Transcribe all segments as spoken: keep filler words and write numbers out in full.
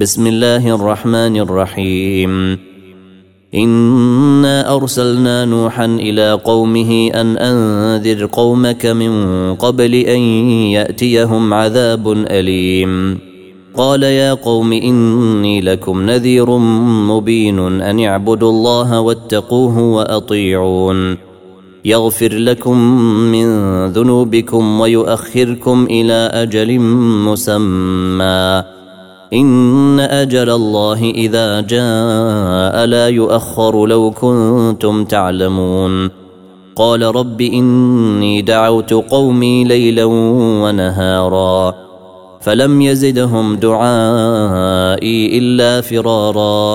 بسم الله الرحمن الرحيم. إنا أرسلنا نوحا إلى قومه أن أنذر قومك من قبل أن يأتيهم عذاب أليم. قال يا قوم إني لكم نذير مبين أن اعبدوا الله واتقوه وأطيعون يغفر لكم من ذنوبكم ويؤخركم إلى أجل مسمى إن أجل الله إذا جاء لا يؤخر لو كنتم تعلمون. قال رب إني دعوت قومي ليلا ونهارا فلم يزدهم دعائي إلا فرارا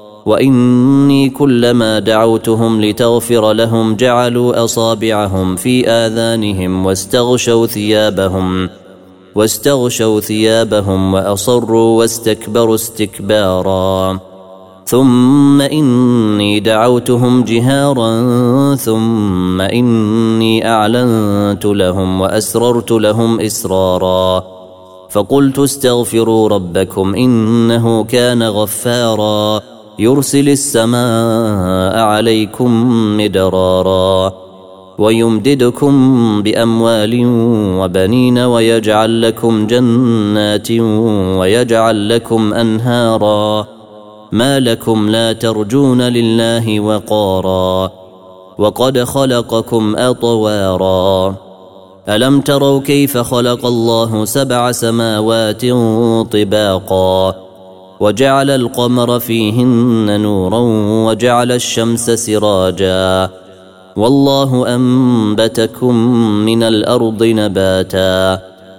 وإني كلما دعوتهم لتغفر لهم جعلوا أصابعهم في آذانهم واستغشوا ثيابهم واستغشوا ثيابهم وأصروا واستكبروا استكبارا ثم إني دعوتهم جهارا ثم إني أعلنت لهم وأسررت لهم إسرارا فقلت استغفروا ربكم إنه كان غفارا يرسل السماء عليكم مدرارا ويمددكم بأموال وبنين ويجعل لكم جنات ويجعل لكم أنهارا ما لكم لا ترجون لله وقارا وقد خلقكم أطوارا ألم تروا كيف خلق الله سبع سماوات طباقا وجعل القمر فيهن نورا وجعل الشمس سراجا والله أنبتكم من الأرض نباتا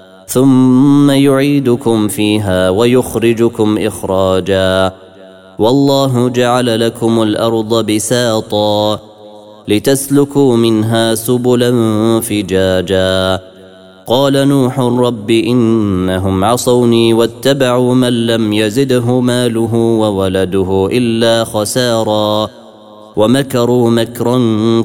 ثم يعيدكم فيها ويخرجكم إخراجا والله جعل لكم الأرض بساطا لتسلكوا منها سبلا فجاجا. قال نوح رب إنهم عصوني واتبعوا من لم يزده ماله وولده إلا خسارا ومكروا مكرا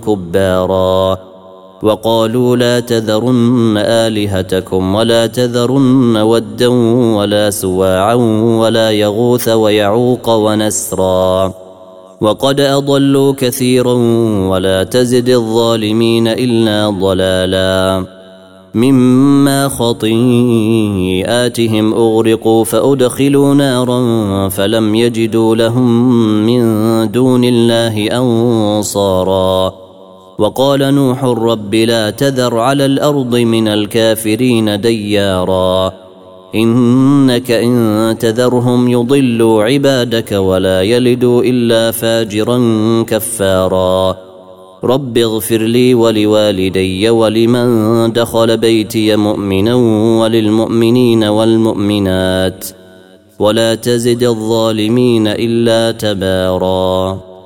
كبارا وقالوا لا تذرن آلهتكم ولا تذرن ودا ولا سواعا ولا يغوث ويعوق ونسرا وقد أضلوا كثيرا ولا تزد الظالمين إلا ضلالا مما خطيئاتهم أغرقوا فأدخلوا نارا فلم يجدوا لهم من دون الله أنصارا وقال نوح رب لا تذر على الأرض من الكافرين ديارا إنك إن تذرهم يضلوا عبادك ولا يلدوا إلا فاجرا كفارا رب اغفر لي ولوالدي ولمن دخل بيتي مؤمنا وللمؤمنين والمؤمنات ولا تزد الظالمين إلا تبارا.